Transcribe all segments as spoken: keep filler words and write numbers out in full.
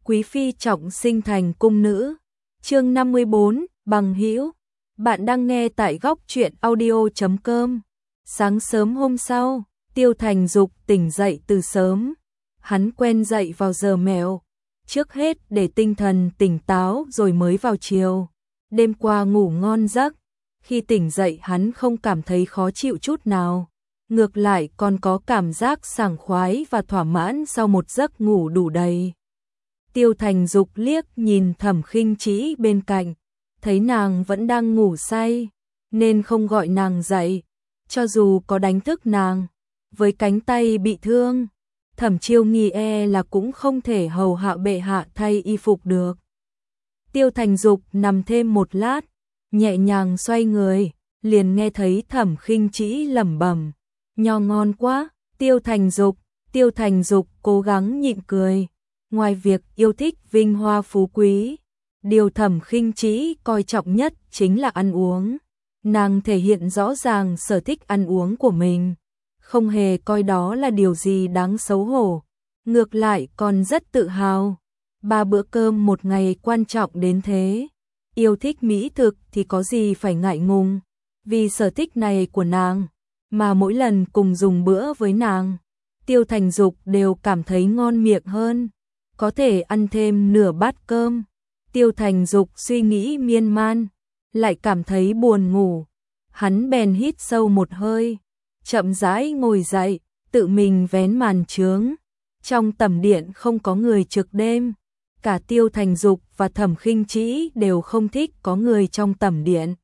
quý phi trọng sinh thành cung nữ. Chương năm mươi bốn, bằng hữu. Bạn đang nghe tại góc truyện audio chấm com. Sáng sớm hôm sau, Tiêu Thành Dục tỉnh dậy từ sớm. Hắn quen dậy vào giờ mẹo, trước hết để tinh thần tỉnh táo rồi mới vào chiều. Đêm qua ngủ ngon giấc, khi tỉnh dậy hắn không cảm thấy khó chịu chút nào. Ngược lại còn có cảm giác sảng khoái và thỏa mãn sau một giấc ngủ đủ đầy. Tiêu Thành Dục liếc nhìn Thẩm Khinh Trĩ bên cạnh, thấy nàng vẫn đang ngủ say, nên không gọi nàng dậy. Cho dù có đánh thức nàng, với cánh tay bị thương, Thẩm Chiêu Nghi e là cũng không thể hầu hạ bệ hạ thay y phục được. Tiêu Thành Dục nằm thêm một lát, nhẹ nhàng xoay người, liền nghe thấy Thẩm Khinh Trĩ lẩm bẩm, nho ngon quá. Tiêu Thành Dục, Tiêu Thành Dục cố gắng nhịn cười. Ngoài việc yêu thích vinh hoa phú quý, điều Thẩm Khinh Trĩ coi trọng nhất chính là ăn uống. Nàng thể hiện rõ ràng sở thích ăn uống của mình, không hề coi đó là điều gì đáng xấu hổ, ngược lại còn rất tự hào. Ba bữa cơm một ngày quan trọng đến thế, yêu thích mỹ thực thì có gì phải ngại ngùng. Vì sở thích này của nàng, mà mỗi lần cùng dùng bữa với nàng, Tiêu Thành Dục đều cảm thấy ngon miệng hơn, có thể ăn thêm nửa bát cơm. Tiêu Thành Dục suy nghĩ miên man, lại cảm thấy buồn ngủ. Hắn bèn hít sâu một hơi, chậm rãi ngồi dậy, tự mình vén màn chướng. Trong tẩm điện không có người trực đêm, cả Tiêu Thành Dục và Thẩm Khinh Trĩ đều không thích có người trong tẩm điện,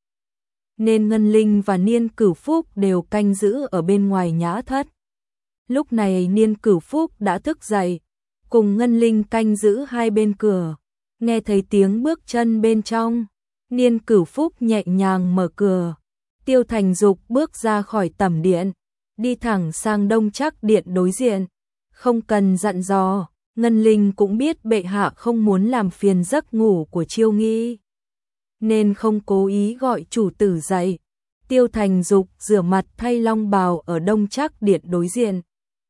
nên Ngân Linh và Niên Cửu Phúc đều canh giữ ở bên ngoài nhã thất. Lúc này Niên Cửu Phúc đã thức dậy, cùng Ngân Linh canh giữ hai bên cửa. Nghe thấy tiếng bước chân bên trong, Niên Cửu Phúc nhẹ nhàng mở cửa. Tiêu Thành Dục bước ra khỏi tẩm điện, đi thẳng sang Đông Trác điện đối diện. Không cần dặn dò, Ngân Linh cũng biết bệ hạ không muốn làm phiền giấc ngủ của Chiêu Nghi, nên không cố ý gọi chủ tử dậy. Tiêu Thành Dục rửa mặt thay long bào ở Đông Trác điện đối diện,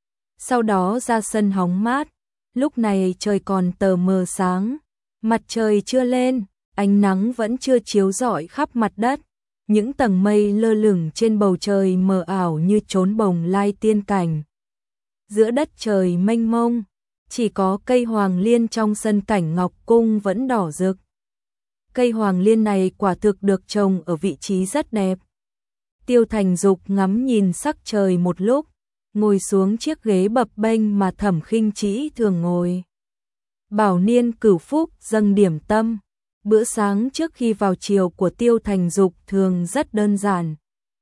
sau đó ra sân hóng mát. Lúc này trời còn tờ mờ sáng, mặt trời chưa lên, ánh nắng vẫn chưa chiếu rọi khắp mặt đất. Những tầng mây lơ lửng trên bầu trời mờ ảo như trốn bồng lai tiên cảnh. Giữa đất trời mênh mông, chỉ có cây hoàng liên trong sân cảnh Ngọc Cung vẫn đỏ rực. Cây hoàng liên này quả thực được trồng ở vị trí rất đẹp. Tiêu Thành Dục ngắm nhìn sắc trời một lúc, ngồi xuống chiếc ghế bập bênh mà Thẩm Khinh Trĩ thường ngồi. Bảo Niên Cửu Phúc dâng điểm tâm. Bữa sáng trước khi vào chiều của Tiêu Thành Dục thường rất đơn giản,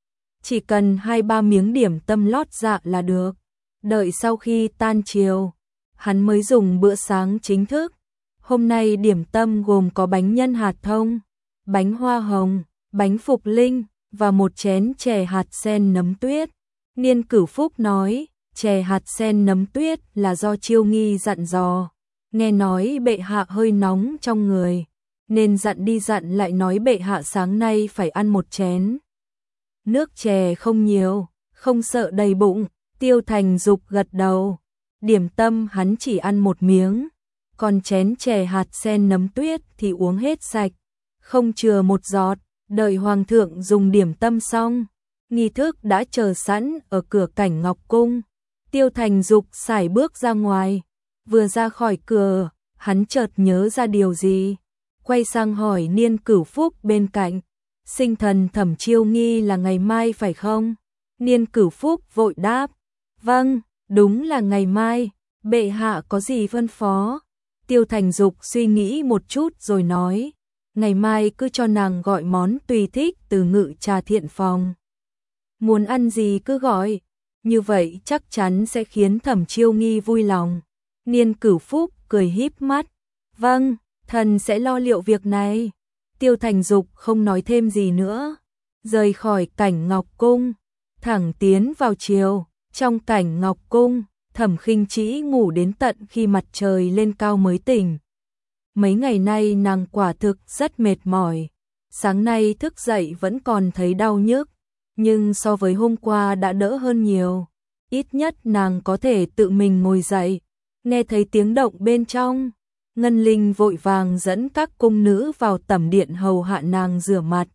chỉ cần hai ba miếng điểm tâm lót dạ là được. Đợi sau khi tan chiều, hắn mới dùng bữa sáng chính thức. Hôm nay điểm tâm gồm có bánh nhân hạt thông, bánh hoa hồng, bánh phục linh và một chén chè hạt sen nấm tuyết. Niên Cửu Phúc nói, chè hạt sen nấm tuyết là do Chiêu Nghi dặn dò. Nghe nói bệ hạ hơi nóng trong người, nên dặn đi dặn lại nói bệ hạ sáng nay phải ăn một chén. Nước chè không nhiều, không sợ đầy bụng. Tiêu Thành Dục gật đầu. Điểm tâm hắn chỉ ăn một miếng, còn chén chè hạt sen nấm tuyết thì uống hết sạch, không chừa một giọt. Đợi hoàng thượng dùng điểm tâm xong, nghi thức đã chờ sẵn ở cửa cảnh Ngọc Cung. Tiêu Thành Dục sải bước ra ngoài. Vừa ra khỏi cửa, hắn chợt nhớ ra điều gì, quay sang hỏi Niên Cửu Phúc bên cạnh, sinh thần Thẩm Chiêu Nghi là ngày mai phải không? Niên Cửu Phúc vội đáp, vâng, đúng là ngày mai, bệ hạ có gì phân phó? Tiêu Thành Dục suy nghĩ một chút rồi nói, ngày mai cứ cho nàng gọi món tùy thích từ Ngự Trà Thiện phòng. Muốn ăn gì cứ gọi, như vậy chắc chắn sẽ khiến Thẩm Chiêu Nghi vui lòng. Niên Cửu Phúc cười híp mắt, vâng, thần sẽ lo liệu việc này. Tiêu Thành Dục không nói thêm gì nữa, rời khỏi cảnh Ngọc Cung, thẳng tiến vào chiều. Trong cảnh Ngọc Cung, Thẩm Khinh Trĩ ngủ đến tận khi mặt trời lên cao mới tỉnh. Mấy ngày nay nàng quả thực rất mệt mỏi, sáng nay thức dậy vẫn còn thấy đau nhức, nhưng so với hôm qua đã đỡ hơn nhiều. Ít nhất nàng có thể tự mình ngồi dậy. Nghe thấy tiếng động bên trong, Ngân Linh vội vàng dẫn các cung nữ vào tẩm điện hầu hạ nàng rửa mặt.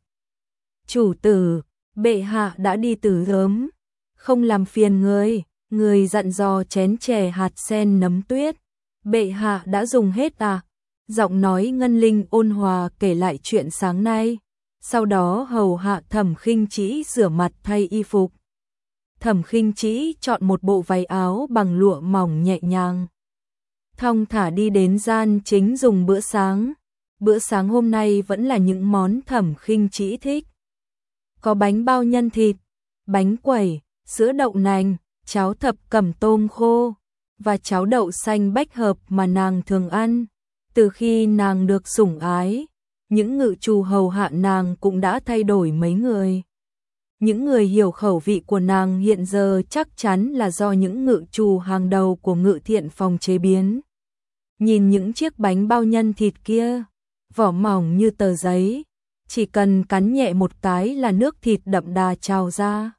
Chủ tử, bệ hạ đã đi từ sớm, không làm phiền người, người dặn dò chén chè hạt sen nấm tuyết. Bệ hạ đã dùng hết à? Giọng nói Ngân Linh ôn hòa kể lại chuyện sáng nay, sau đó hầu hạ Thẩm Khinh Trĩ rửa mặt thay y phục. Thẩm Khinh Trĩ chọn một bộ váy áo bằng lụa mỏng nhẹ nhàng, thong thả đi đến gian chính dùng bữa sáng. Bữa sáng hôm nay vẫn là những món Thẩm Khinh Trĩ thích. Có bánh bao nhân thịt, bánh quẩy, sữa đậu nành, cháo thập cẩm tôm khô và cháo đậu xanh bách hợp mà nàng thường ăn. Từ khi nàng được sủng ái, những ngự trù hầu hạ nàng cũng đã thay đổi mấy người. Những người hiểu khẩu vị của nàng hiện giờ chắc chắn là do những ngự trù hàng đầu của Ngự Thiện phòng chế biến. Nhìn những chiếc bánh bao nhân thịt kia, vỏ mỏng như tờ giấy, chỉ cần cắn nhẹ một cái là nước thịt đậm đà trào ra.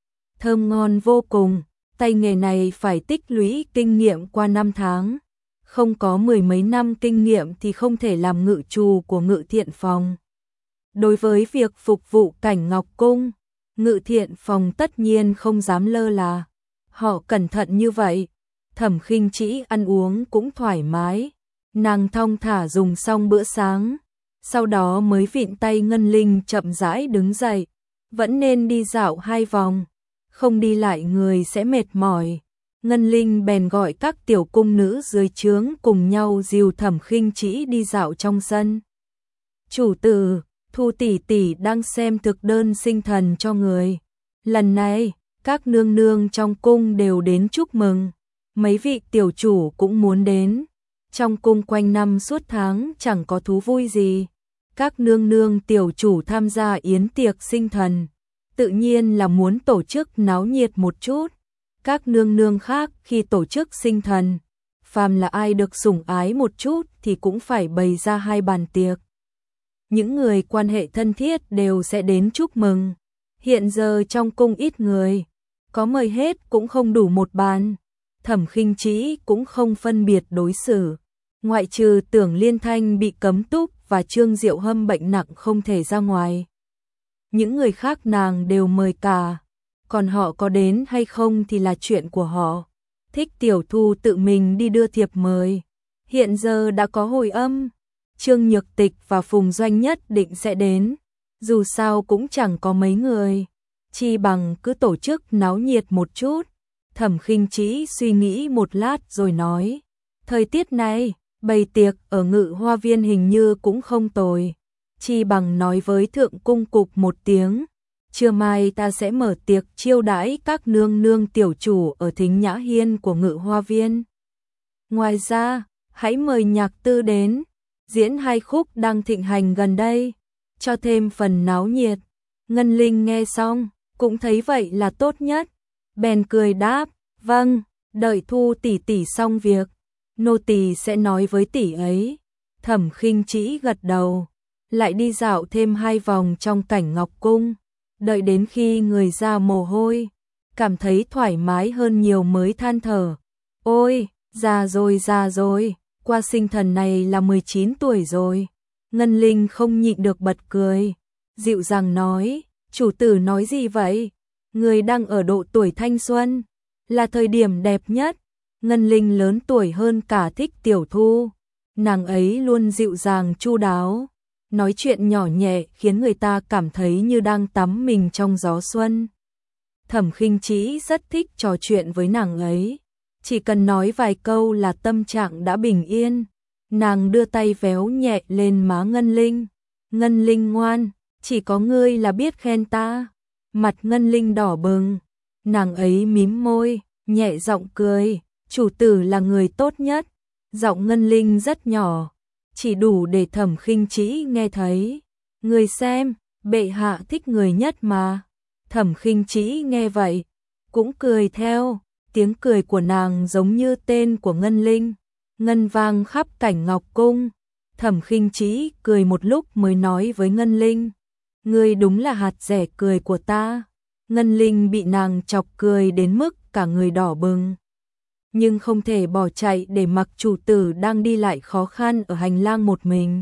Thơm ngon vô cùng, tay nghề này phải tích lũy kinh nghiệm qua năm tháng. Không có mười mấy năm kinh nghiệm thì không thể làm ngự trù của Ngự Thiện phòng. Đối với việc phục vụ Cảnh Ngọc Cung, Ngự Thiện phòng tất nhiên không dám lơ là. Họ cẩn thận như vậy, Thẩm Khinh Trĩ ăn uống cũng thoải mái. Nàng thong thả dùng xong bữa sáng, sau đó mới vịn tay Ngân Linh chậm rãi đứng dậy. Vẫn nên đi dạo hai vòng, không đi lại người sẽ mệt mỏi. Ngân Linh bèn gọi các tiểu cung nữ dưới trướng cùng nhau dìu Thẩm Khinh Trĩ đi dạo trong sân. Chủ tử, Thu tỷ tỷ đang xem thực đơn sinh thần cho người. Lần này, các nương nương trong cung đều đến chúc mừng. Mấy vị tiểu chủ cũng muốn đến. Trong cung quanh năm suốt tháng chẳng có thú vui gì. Các nương nương tiểu chủ tham gia yến tiệc sinh thần, tự nhiên là muốn tổ chức náo nhiệt một chút. Các nương nương khác khi tổ chức sinh thần, phàm là ai được sủng ái một chút thì cũng phải bày ra hai bàn tiệc. Những người quan hệ thân thiết đều sẽ đến chúc mừng. Hiện giờ trong cung ít người, có mời hết cũng không đủ một bàn. Thẩm Khinh Trĩ cũng không phân biệt đối xử, ngoại trừ Tưởng Liên Thanh bị cấm túc và Trương Diệu Hâm bệnh nặng không thể ra ngoài. Những người khác nàng đều mời cả, còn họ có đến hay không thì là chuyện của họ. Thích Tiểu Thu tự mình đi đưa thiệp mời. Hiện giờ đã có hồi âm, Trương Nhược Tịch và Phùng Doanh nhất định sẽ đến. Dù sao cũng chẳng có mấy người, chi bằng cứ tổ chức náo nhiệt một chút. Thẩm Khinh Trĩ suy nghĩ một lát rồi nói, thời tiết này, bày tiệc ở Ngự Hoa Viên hình như cũng không tồi. Chi bằng nói với thượng cung cục một tiếng, trưa mai ta sẽ mở tiệc chiêu đãi các nương nương tiểu chủ ở Thính Nhã Hiên của Ngự Hoa Viên. Ngoài ra, hãy mời nhạc tư đến, diễn hai khúc đang thịnh hành gần đây, cho thêm phần náo nhiệt. Ngân Linh nghe xong, cũng thấy vậy là tốt nhất. Bèn cười đáp, vâng, đợi Thu tỷ tỷ xong việc, nô tỳ sẽ nói với tỷ ấy. Thẩm Khinh Trĩ gật đầu, lại đi dạo thêm hai vòng trong Cảnh Ngọc Cung. Đợi đến khi người ra mồ hôi, cảm thấy thoải mái hơn nhiều mới than thở. Ôi, già rồi già rồi, qua sinh thần này là mười chín tuổi rồi. Ngân Linh không nhịn được bật cười, dịu dàng nói, chủ tử nói gì vậy? Người đang ở độ tuổi thanh xuân, là thời điểm đẹp nhất. Ngân Linh lớn tuổi hơn cả Thích Tiểu Thu, nàng ấy luôn dịu dàng chu đáo, nói chuyện nhỏ nhẹ khiến người ta cảm thấy như đang tắm mình trong gió xuân. Thẩm Khinh Trĩ rất thích trò chuyện với nàng ấy, chỉ cần nói vài câu là tâm trạng đã bình yên. Nàng đưa tay véo nhẹ lên má Ngân Linh. Ngân Linh ngoan, chỉ có ngươi là biết khen ta. Mặt Ngân Linh đỏ bừng, nàng ấy mím môi, nhẹ giọng cười, chủ tử là người tốt nhất. Giọng Ngân Linh rất nhỏ, chỉ đủ để Thẩm Khinh Trĩ nghe thấy. Người xem, bệ hạ thích người nhất mà. Thẩm Khinh Trĩ nghe vậy, cũng cười theo, tiếng cười của nàng giống như tên của Ngân Linh, ngân vang khắp Cảnh Ngọc Cung. Thẩm Khinh Trĩ cười một lúc mới nói với Ngân Linh, ngươi đúng là hạt rẻ cười của ta. Ngân Linh bị nàng chọc cười đến mức cả người đỏ bừng. nhưng không thể bỏ chạy để mặc chủ tử đang đi lại khó khăn ở hành lang một mình.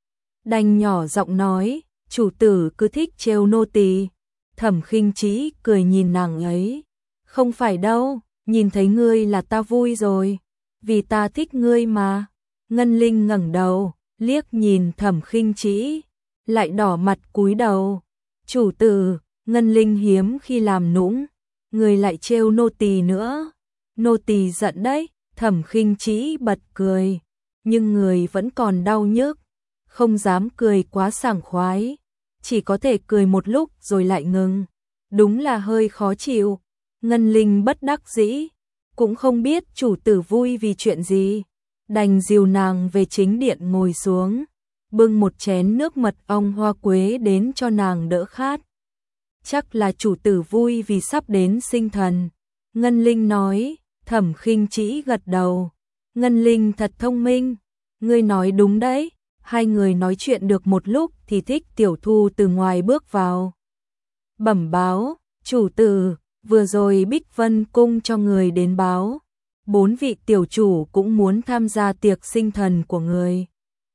Đành nhỏ giọng nói, chủ tử cứ thích trêu nô tỳ. Thẩm Khinh Trĩ cười nhìn nàng ấy, không phải đâu, nhìn thấy ngươi là ta vui rồi, vì ta thích ngươi mà. Ngân Linh ngẩng đầu, liếc nhìn Thẩm Khinh Trĩ, lại đỏ mặt cúi đầu. Chủ tử, Ngân Linh hiếm khi làm nũng, người lại trêu nô tỳ nữa. Nô tỳ giận đấy. Thẩm Khinh Trĩ bật cười, nhưng người vẫn còn đau nhức, không dám cười quá sảng khoái, chỉ có thể cười một lúc rồi lại ngừng. Đúng là hơi khó chịu. Ngân Linh bất đắc dĩ, cũng không biết chủ tử vui vì chuyện gì, đành dìu nàng về chính điện ngồi xuống, bưng một chén nước mật ong hoa quế đến cho nàng đỡ khát. Chắc là chủ tử vui vì sắp đến sinh thần. Ngân Linh nói. Thẩm Khinh Trĩ gật đầu. Ngân Linh thật thông minh, ngươi nói đúng đấy. Hai người nói chuyện được một lúc thì Thích Tiểu Thu từ ngoài bước vào. Bẩm báo, chủ tử, vừa rồi Bích Vân cung cho người đến báo, bốn vị tiểu chủ cũng muốn tham gia tiệc sinh thần của người.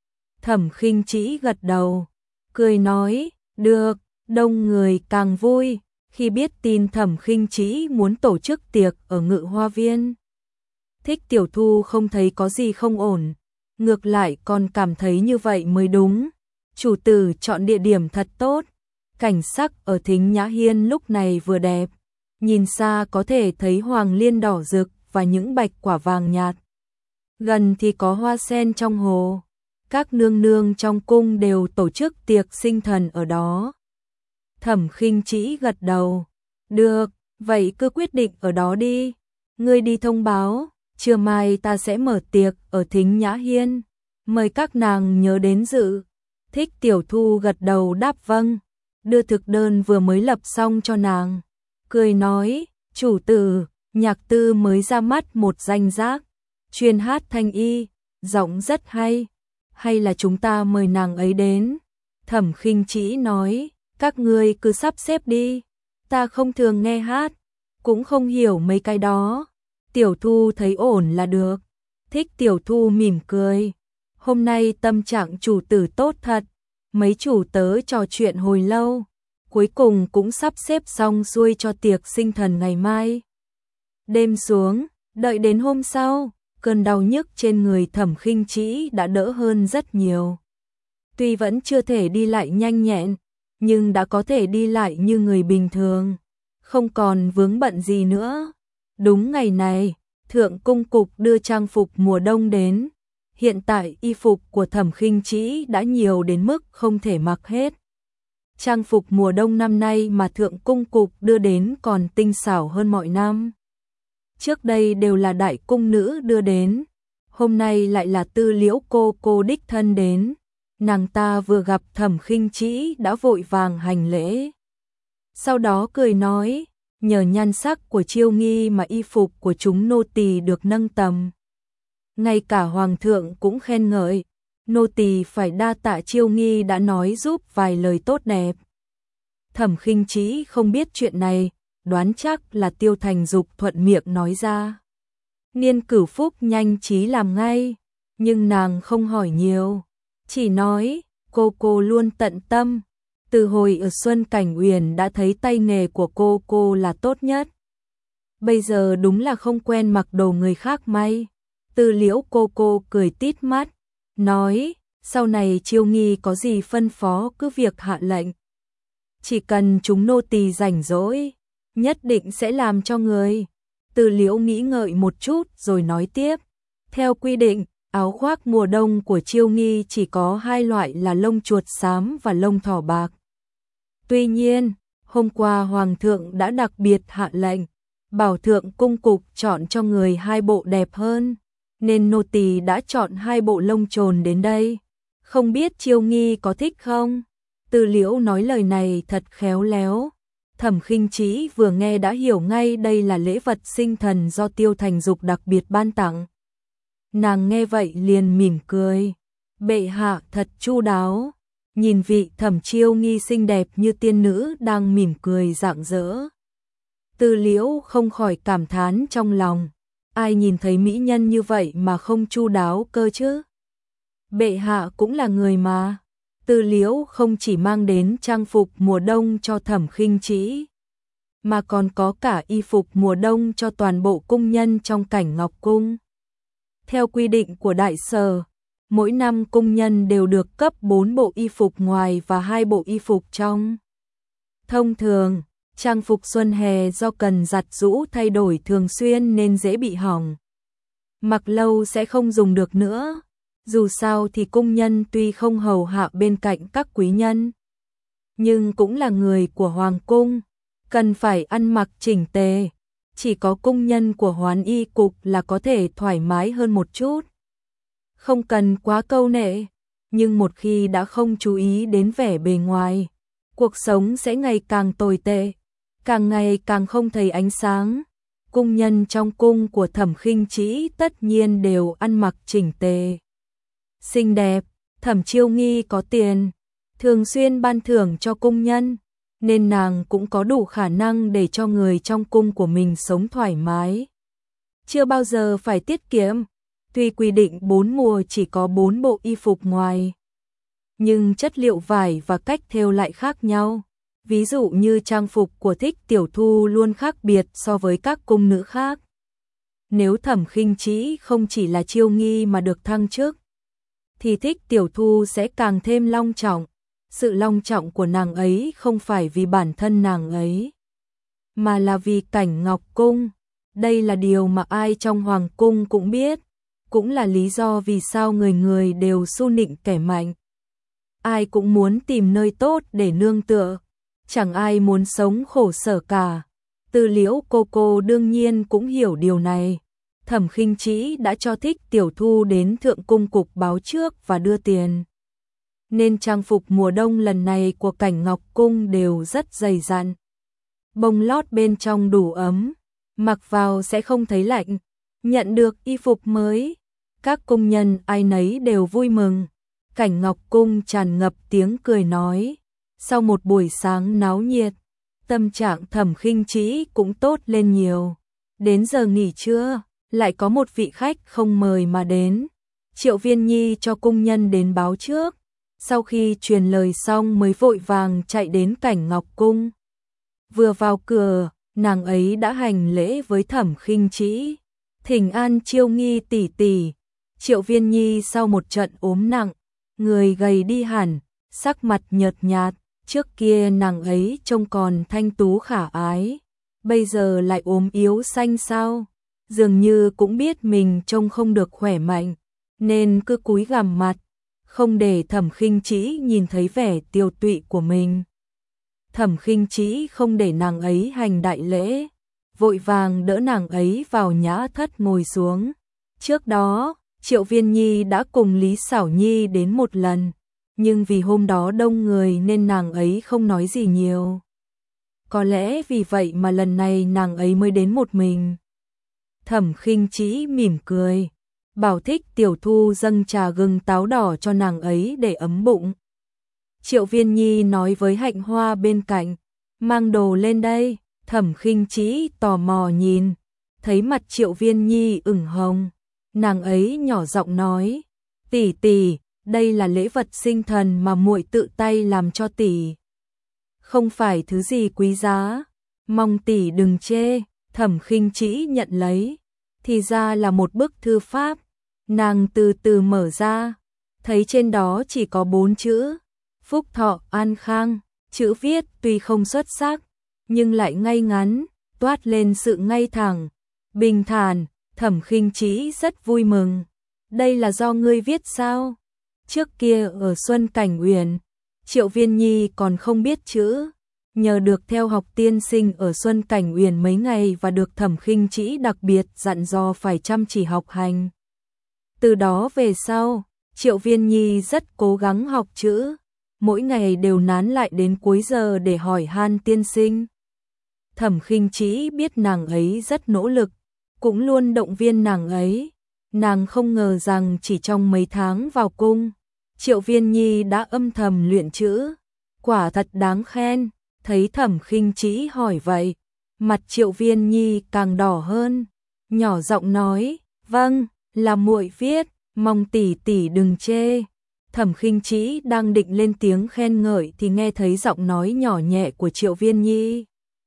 Thẩm Khinh Trĩ gật đầu, cười nói, được, đông người càng vui. Khi biết tin Thẩm Khinh Trĩ muốn tổ chức tiệc ở Ngự Hoa Viên, Thích Tiểu Thu không thấy có gì không ổn, ngược lại còn cảm thấy như vậy mới đúng. Chủ tử chọn địa điểm thật tốt, cảnh sắc ở Thính Nhã Hiên lúc này vừa đẹp, nhìn xa có thể thấy hoàng liên đỏ rực và những bạch quả vàng nhạt. Gần thì có hoa sen trong hồ, các nương nương trong cung đều tổ chức tiệc sinh thần ở đó. Thẩm Khinh Trĩ gật đầu, được, vậy cứ quyết định ở đó đi. Ngươi đi thông báo, trưa mai ta sẽ mở tiệc ở Thính Nhã Hiên, mời các nàng nhớ đến dự. Thích Tiểu Thu gật đầu đáp vâng, đưa thực đơn vừa mới lập xong cho nàng, cười nói, chủ tử, nhạc tư mới ra mắt một danh giác, chuyên hát thanh y, giọng rất hay, hay là chúng ta mời nàng ấy đến. Thẩm Khinh Trĩ nói, các ngươi cứ sắp xếp đi, ta không thường nghe hát, cũng không hiểu mấy cái đó. Tiểu Thu thấy ổn là được. Thích Tiểu Thu mỉm cười, hôm nay tâm trạng chủ tử tốt thật, mấy chủ tớ trò chuyện hồi lâu, cuối cùng cũng sắp xếp xong xuôi cho tiệc sinh thần ngày mai. Đêm xuống, đợi đến hôm sau, cơn đau nhức trên người Thẩm Khinh Trĩ đã đỡ hơn rất nhiều. Tuy vẫn chưa thể đi lại nhanh nhẹn, nhưng đã có thể đi lại như người bình thường, không còn vướng bận gì nữa. Đúng ngày này, Thượng Cung Cục đưa trang phục mùa đông đến. Hiện tại y phục của Thẩm Khinh Trĩ đã nhiều đến mức không thể mặc hết. Trang phục mùa đông năm nay mà Thượng Cung Cục đưa đến còn tinh xảo hơn mọi năm. Trước đây đều là đại cung nữ đưa đến, hôm nay lại là Tư Liễu cô cô đích thân đến. Nàng ta vừa gặp Thẩm Khinh Trĩ đã vội vàng hành lễ. Sau đó cười nói, nhờ nhan sắc của Chiêu Nghi mà y phục của chúng nô tỳ được nâng tầm. Ngay cả hoàng thượng cũng khen ngợi, nô tỳ phải đa tạ Chiêu Nghi đã nói giúp vài lời tốt đẹp. Thẩm Khinh Trĩ không biết chuyện này, đoán chắc là Tiêu Thành Dục thuận miệng nói ra. Niên Cửu Phúc nhanh trí làm ngay, nhưng nàng không hỏi nhiều, chỉ nói, cô cô luôn tận tâm. Từ hồi ở Xuân Cảnh Uyển đã thấy tay nghề của cô cô là tốt nhất. Bây giờ đúng là không quen mặc đồ người khác may. Tư Liễu cô cô cười tít mắt, nói, sau này Chiêu Nghi có gì phân phó cứ việc hạ lệnh. Chỉ cần chúng nô tỳ rảnh rỗi, nhất định sẽ làm cho người. Tư Liễu nghĩ ngợi một chút rồi nói tiếp, theo quy định, áo khoác mùa đông của Chiêu Nghi chỉ có hai loại là lông chuột xám và lông thỏ bạc. Tuy nhiên, hôm qua Hoàng thượng đã đặc biệt hạ lệnh, bảo Thượng Cung Cục chọn cho người hai bộ đẹp hơn, nên nô tỳ đã chọn hai bộ lông trồn đến đây. Không biết Chiêu Nghi có thích không? Tư Liễu nói lời này thật khéo léo. Thẩm Khinh Trĩ vừa nghe đã hiểu ngay đây là lễ vật sinh thần do Tiêu Thành Dục đặc biệt ban tặng. Nàng nghe vậy liền mỉm cười, bệ hạ thật chu đáo. Nhìn vị Thẩm Chiêu Nghi xinh đẹp như tiên nữ đang mỉm cười rạng rỡ, Tư Liễu không khỏi cảm thán trong lòng, ai nhìn thấy mỹ nhân như vậy mà không chu đáo cơ chứ? Bệ hạ cũng là người mà. Tư Liễu không chỉ mang đến trang phục mùa đông cho Thẩm Khinh Trĩ, mà còn có cả y phục mùa đông cho toàn bộ cung nhân trong Cảnh Ngọc Cung. Theo quy định của Đại Sở, mỗi năm cung nhân đều được cấp bốn bộ y phục ngoài và hai bộ y phục trong. Thông thường, trang phục xuân hè do cần giặt giũ thay đổi thường xuyên nên dễ bị hỏng. Mặc lâu sẽ không dùng được nữa. Dù sao thì cung nhân tuy không hầu hạ bên cạnh các quý nhân, nhưng cũng là người của hoàng cung, cần phải ăn mặc chỉnh tề. Chỉ có cung nhân của Hoán Y cục là có thể thoải mái hơn một chút, không cần quá câu nệ, nhưng một khi đã không chú ý đến vẻ bề ngoài, cuộc sống sẽ ngày càng tồi tệ, càng ngày càng không thấy ánh sáng. Cung nhân trong cung của Thẩm Khinh Trĩ tất nhiên đều ăn mặc chỉnh tề, xinh đẹp. Thẩm Chiêu Nghi có tiền, thường xuyên ban thưởng cho cung nhân, nên nàng cũng có đủ khả năng để cho người trong cung của mình sống thoải mái, chưa bao giờ phải tiết kiệm. Tuy quy định bốn mùa chỉ có bốn bộ y phục ngoài, nhưng chất liệu vải và cách thêu lại khác nhau. Ví dụ như trang phục của Thích Tiểu Thu luôn khác biệt so với các cung nữ khác. Nếu Thẩm Khinh Trĩ không chỉ là Chiêu Nghi mà được thăng chức, thì Thích Tiểu Thu sẽ càng thêm long trọng. Sự long trọng của nàng ấy không phải vì bản thân nàng ấy, mà là vì Cảnh Ngọc Cung. Đây là điều mà ai trong hoàng cung cũng biết, cũng là lý do vì sao người người đều xu nịnh kẻ mạnh. Ai cũng muốn tìm nơi tốt để nương tựa, chẳng ai muốn sống khổ sở cả. Tư Liễu cô cô đương nhiên cũng hiểu điều này. Thẩm Khinh Trĩ đã cho Thích Tiểu Thu đến Thượng Cung cục báo trước và đưa tiền, nên trang phục mùa đông lần này của Cảnh Ngọc Cung đều rất dày dặn. Bông lót bên trong đủ ấm, mặc vào sẽ không thấy lạnh. Nhận được y phục mới, các cung nhân ai nấy đều vui mừng. Cảnh Ngọc Cung tràn ngập tiếng cười nói. Sau một buổi sáng náo nhiệt, tâm trạng Thẩm Khinh Trĩ cũng tốt lên nhiều. Đến giờ nghỉ trưa, lại có một vị khách không mời mà đến. Triệu Viên Nhi cho cung nhân đến báo trước, sau khi truyền lời xong mới vội vàng chạy đến Cảnh Ngọc Cung. Vừa vào cửa, nàng ấy đã hành lễ với Thẩm Khinh Trĩ, thỉnh an Chiêu Nghi tỷ tỷ. Triệu Viên Nhi sau một trận ốm nặng, người gầy đi hẳn, sắc mặt nhợt nhạt. Trước kia nàng ấy trông còn thanh tú khả ái, bây giờ lại ốm yếu xanh xao, dường như cũng biết mình trông không được khỏe mạnh, nên cứ cúi gằm mặt, không để Thẩm Khinh Trĩ nhìn thấy vẻ tiều tụy của mình. Thẩm Khinh Trĩ không để nàng ấy hành đại lễ, vội vàng đỡ nàng ấy vào nhã thất ngồi xuống. Trước đó, Triệu Viên Nhi đã cùng Lý Xảo Nhi đến một lần, nhưng vì hôm đó đông người nên nàng ấy không nói gì nhiều. Có lẽ vì vậy mà lần này nàng ấy mới đến một mình. Thẩm Khinh Trĩ mỉm cười, bảo Thích Tiểu Thu dâng trà gừng táo đỏ cho nàng ấy để ấm bụng. Triệu Viên Nhi nói với Hạnh Hoa bên cạnh, mang đồ lên đây. Thẩm Khinh Trĩ tò mò nhìn, thấy mặt Triệu Viên Nhi ửng hồng, nàng ấy nhỏ giọng nói, tỷ tỷ, đây là lễ vật sinh thần mà muội tự tay làm cho tỷ, không phải thứ gì quý giá, mong tỷ đừng chê. Thẩm Khinh Trĩ nhận lấy, thì ra là một bức thư pháp. Nàng từ từ mở ra, thấy trên đó chỉ có bốn chữ, phúc thọ an khang. Chữ viết tuy không xuất sắc, nhưng lại ngay ngắn, toát lên sự ngay thẳng, bình thản. Thẩm Khinh Trĩ rất vui mừng. Đây là do ngươi viết sao? Trước kia ở Xuân Cảnh Uyển, Triệu Viên Nhi còn không biết chữ, nhờ được theo học tiên sinh ở Xuân Cảnh Uyển mấy ngày và được Thẩm Khinh Trĩ đặc biệt dặn dò phải chăm chỉ học hành. Từ đó về sau, Triệu Viên Nhi rất cố gắng học chữ, mỗi ngày đều nán lại đến cuối giờ để hỏi han tiên sinh. Thẩm Khinh Trĩ biết nàng ấy rất nỗ lực, cũng luôn động viên nàng ấy. Nàng không ngờ rằng chỉ trong mấy tháng vào cung, Triệu Viên Nhi đã âm thầm luyện chữ, quả thật đáng khen. Thấy Thẩm Khinh Trĩ hỏi vậy, mặt Triệu Viên Nhi càng đỏ hơn, nhỏ giọng nói, "Vâng, là muội viết, mong tỷ tỷ đừng chê." Thẩm Khinh Trĩ đang định lên tiếng khen ngợi thì nghe thấy giọng nói nhỏ nhẹ của Triệu Viên Nhi.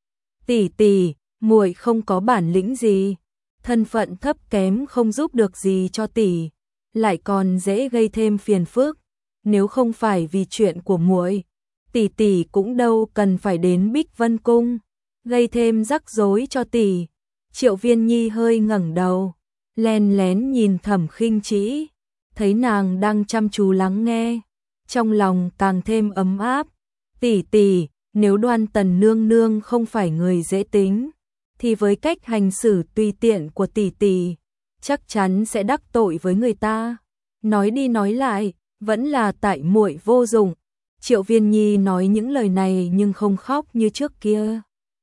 "Tỷ tỷ, muội không có bản lĩnh gì, thân phận thấp kém không giúp được gì cho tỷ, lại còn dễ gây thêm phiền phức, nếu không phải vì chuyện của muội, tỷ tỷ cũng đâu cần phải đến Bích Vân cung, gây thêm rắc rối cho tỷ." Triệu Viên Nhi hơi ngẩng đầu, len lén nhìn Thẩm Khinh Trĩ, thấy nàng đang chăm chú lắng nghe, trong lòng càng thêm ấm áp. "Tỷ tỷ, nếu Đoan Tần nương nương không phải người dễ tính, thì với cách hành xử tùy tiện của tỷ tỷ, chắc chắn sẽ đắc tội với người ta. Nói đi nói lại, vẫn là tại muội vô dụng." Triệu Viên Nhi nói những lời này nhưng không khóc như trước kia.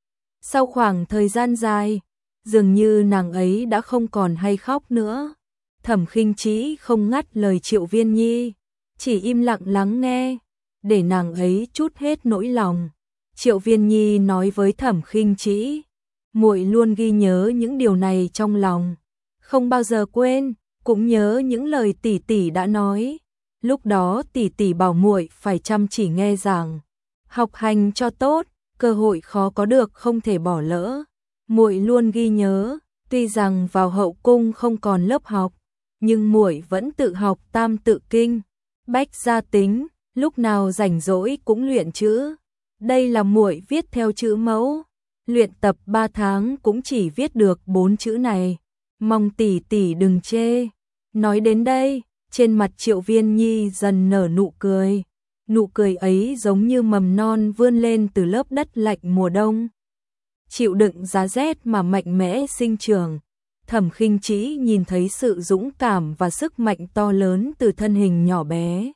Sau khoảng thời gian dài, dường như nàng ấy đã không còn hay khóc nữa. Thẩm Khinh Trĩ không ngắt lời Triệu Viên Nhi, chỉ im lặng lắng nghe, để nàng ấy trút hết nỗi lòng. Triệu Viên Nhi nói với Thẩm Khinh Trĩ, muội luôn ghi nhớ những điều này trong lòng, không bao giờ quên, cũng nhớ những lời tỷ tỷ đã nói. Lúc đó tỷ tỷ bảo muội phải chăm chỉ nghe giảng, học hành cho tốt, cơ hội khó có được không thể bỏ lỡ. Muội luôn ghi nhớ, tuy rằng vào hậu cung không còn lớp học, nhưng muội vẫn tự học Tam Tự Kinh, Bách Gia Tính, lúc nào rảnh rỗi cũng luyện chữ. Đây là muội viết theo chữ mẫu, luyện tập ba tháng cũng chỉ viết được bốn chữ này, mong tỷ tỷ đừng chê. Nói đến đây, trên mặt Triệu Viên Nhi dần nở nụ cười, nụ cười ấy giống như mầm non vươn lên từ lớp đất lạnh mùa đông, chịu đựng giá rét mà mạnh mẽ sinh trưởng. Thẩm Khinh Trĩ nhìn thấy sự dũng cảm và sức mạnh to lớn từ thân hình nhỏ bé,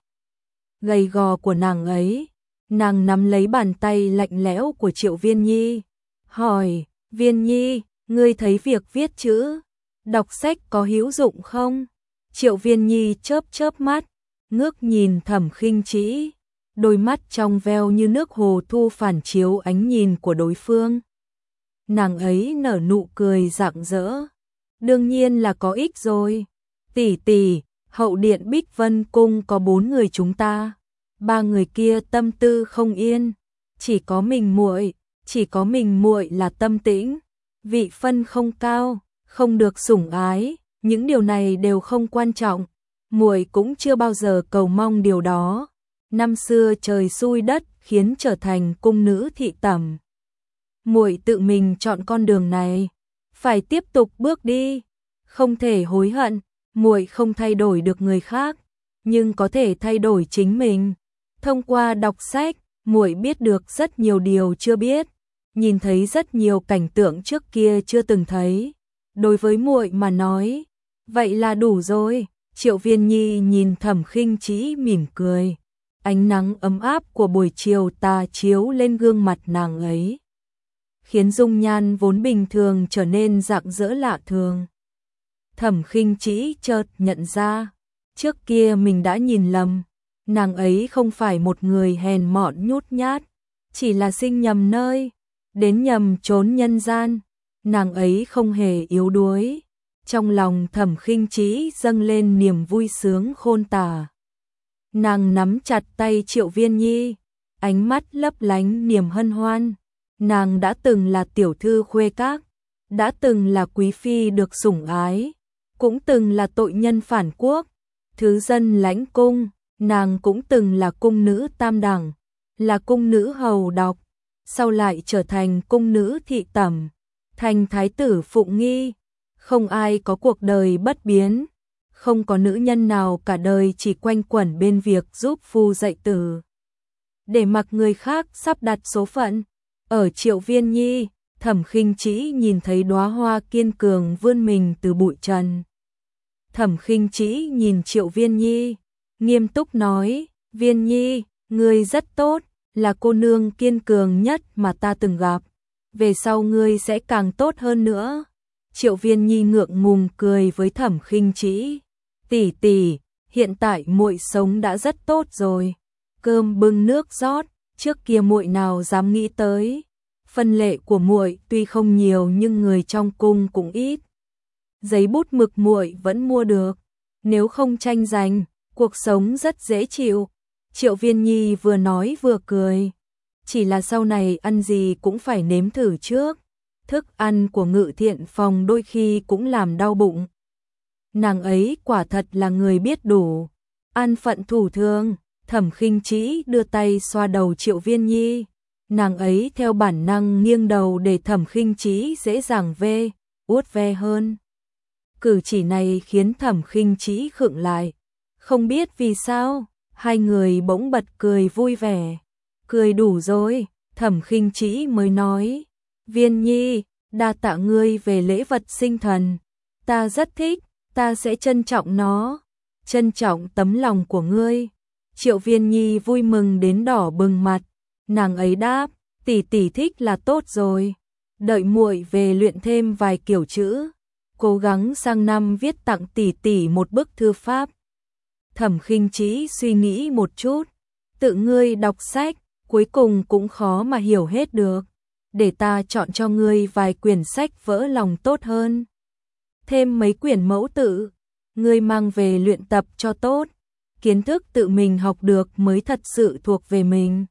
gầy gò của nàng ấy. Nàng nắm lấy bàn tay lạnh lẽo của Triệu Viên Nhi, hỏi, Viên Nhi, ngươi thấy việc viết chữ, đọc sách có hữu dụng không? Triệu Viên Nhi chớp chớp mắt, ngước nhìn Thẩm Khinh Trĩ, đôi mắt trong veo như nước hồ thu phản chiếu ánh nhìn của đối phương. Nàng ấy nở nụ cười rạng rỡ, đương nhiên là có ích rồi. Tỷ tỷ, hậu điện Bích Vân cung có bốn người chúng ta, ba người kia tâm tư không yên, chỉ có mình muội, chỉ có mình muội là tâm tĩnh, vị phân không cao, không được sủng ái, những điều này đều không quan trọng, muội cũng chưa bao giờ cầu mong điều đó. Năm xưa trời xui đất khiến trở thành cung nữ thị tẩm, muội tự mình chọn con đường này, phải tiếp tục bước đi, không thể hối hận. Muội không thay đổi được người khác, nhưng có thể thay đổi chính mình. Thông qua đọc sách, muội biết được rất nhiều điều chưa biết, nhìn thấy rất nhiều cảnh tượng trước kia chưa từng thấy. Đối với muội mà nói, vậy là đủ rồi. Triệu Viên Nhi nhìn Thẩm Khinh Trĩ mỉm cười, ánh nắng ấm áp của buổi chiều tà chiếu lên gương mặt nàng ấy, khiến dung nhan vốn bình thường trở nên rạng rỡ lạ thường. Thẩm Khinh Trĩ chợt nhận ra, trước kia mình đã nhìn lầm, nàng ấy không phải một người hèn mọn nhút nhát, chỉ là sinh nhầm nơi, đến nhầm chốn nhân gian, nàng ấy không hề yếu đuối. Trong lòng Thẩm Khinh Trĩ dâng lên niềm vui sướng khôn tả. Nàng nắm chặt tay Triệu Viên Nhi, ánh mắt lấp lánh niềm hân hoan. Nàng đã từng là tiểu thư khuê các, đã từng là quý phi được sủng ái, cũng từng là tội nhân phản quốc, thứ dân lãnh cung, nàng cũng từng là cung nữ tam đẳng, là cung nữ hầu độc, sau lại trở thành cung nữ thị tẩm, thành thái tử phụng nghi. Không ai có cuộc đời bất biến, không có nữ nhân nào cả đời chỉ quanh quẩn bên việc giúp phu dạy tử, để mặc người khác sắp đặt số phận. Ở Triệu Viên Nhi, Thẩm Khinh Trĩ nhìn thấy đóa hoa kiên cường vươn mình từ bụi trần. Thẩm Khinh Trĩ nhìn Triệu Viên Nhi, nghiêm túc nói, Viên Nhi, ngươi rất tốt, là cô nương kiên cường nhất mà ta từng gặp, về sau ngươi sẽ càng tốt hơn nữa. Triệu Viên Nhi ngượng ngùng cười với Thẩm Khinh Trĩ, tỷ tỷ, hiện tại muội sống đã rất tốt rồi, cơm bưng nước rót, trước kia muội nào dám nghĩ tới. Phân lệ của muội tuy không nhiều nhưng người trong cung cũng ít, giấy bút mực muội vẫn mua được, nếu không tranh giành, cuộc sống rất dễ chịu. Triệu Viên Nhi vừa nói vừa cười, chỉ là sau này ăn gì cũng phải nếm thử trước, thức ăn của Ngự Thiện Phòng đôi khi cũng làm đau bụng. Nàng ấy quả thật là người biết đủ, an phận thủ thường. Thẩm Khinh Trĩ đưa tay xoa đầu Triệu Viên Nhi, nàng ấy theo bản năng nghiêng đầu để Thẩm Khinh Trĩ dễ dàng ve, uốt ve hơn. Cử chỉ này khiến Thẩm Khinh Trĩ khựng lại, không biết vì sao, hai người bỗng bật cười vui vẻ. Cười đủ rồi, Thẩm Khinh Trĩ mới nói, Viên Nhi, đa tạ ngươi về lễ vật sinh thần, ta rất thích, ta sẽ trân trọng nó, trân trọng tấm lòng của ngươi. Triệu Viên Nhi vui mừng đến đỏ bừng mặt, nàng ấy đáp, tỷ tỷ thích là tốt rồi, đợi muội về luyện thêm vài kiểu chữ, cố gắng sang năm viết tặng tỷ tỷ một bức thư pháp. Thẩm Khinh Trĩ suy nghĩ một chút, tự ngươi đọc sách, cuối cùng cũng khó mà hiểu hết được, để ta chọn cho ngươi vài quyển sách vỡ lòng tốt hơn. Thêm mấy quyển mẫu tự, ngươi mang về luyện tập cho tốt, kiến thức tự mình học được mới thật sự thuộc về mình.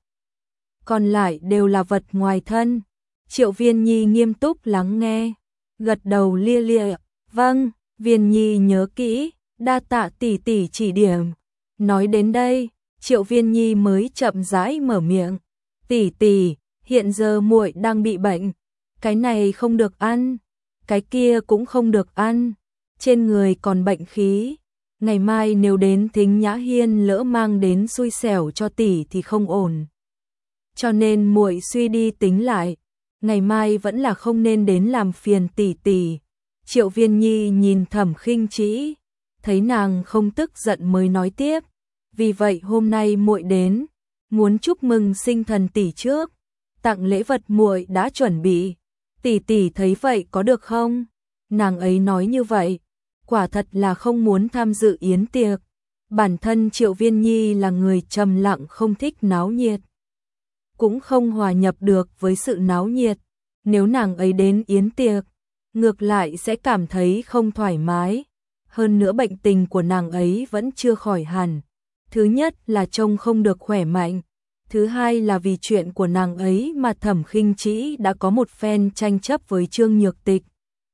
Còn lại đều là vật ngoài thân. Triệu Viên Nhi nghiêm túc lắng nghe, gật đầu lia lịa, vâng, Viên Nhi nhớ kỹ, đa tạ tỷ tỷ chỉ điểm. Nói đến đây, Triệu Viên Nhi mới chậm rãi mở miệng, tỷ tỷ, hiện giờ muội đang bị bệnh, cái này không được ăn, cái kia cũng không được ăn, trên người còn bệnh khí, ngày mai nếu đến Thính Nhã Hiên lỡ mang đến xui xẻo cho tỷ thì không ổn. Cho nên muội suy đi tính lại, ngày mai vẫn là không nên đến làm phiền tỷ tỷ. Triệu Viên Nhi nhìn Thẩm Khinh Trĩ, thấy nàng không tức giận mới nói tiếp, vì vậy hôm nay muội đến, muốn chúc mừng sinh thần tỷ trước, tặng lễ vật muội đã chuẩn bị, tỷ tỷ thấy vậy có được không? Nàng ấy nói như vậy, quả thật là không muốn tham dự yến tiệc. Bản thân Triệu Viên Nhi là người trầm lặng không thích náo nhiệt, cũng không hòa nhập được với sự náo nhiệt. Nếu nàng ấy đến yến tiệc, ngược lại sẽ cảm thấy không thoải mái. Hơn nữa bệnh tình của nàng ấy vẫn chưa khỏi hẳn. Thứ nhất là trông không được khỏe mạnh. Thứ hai là vì chuyện của nàng ấy mà Thẩm Khinh Trĩ đã có một phen tranh chấp với Trương Nhược Tịch.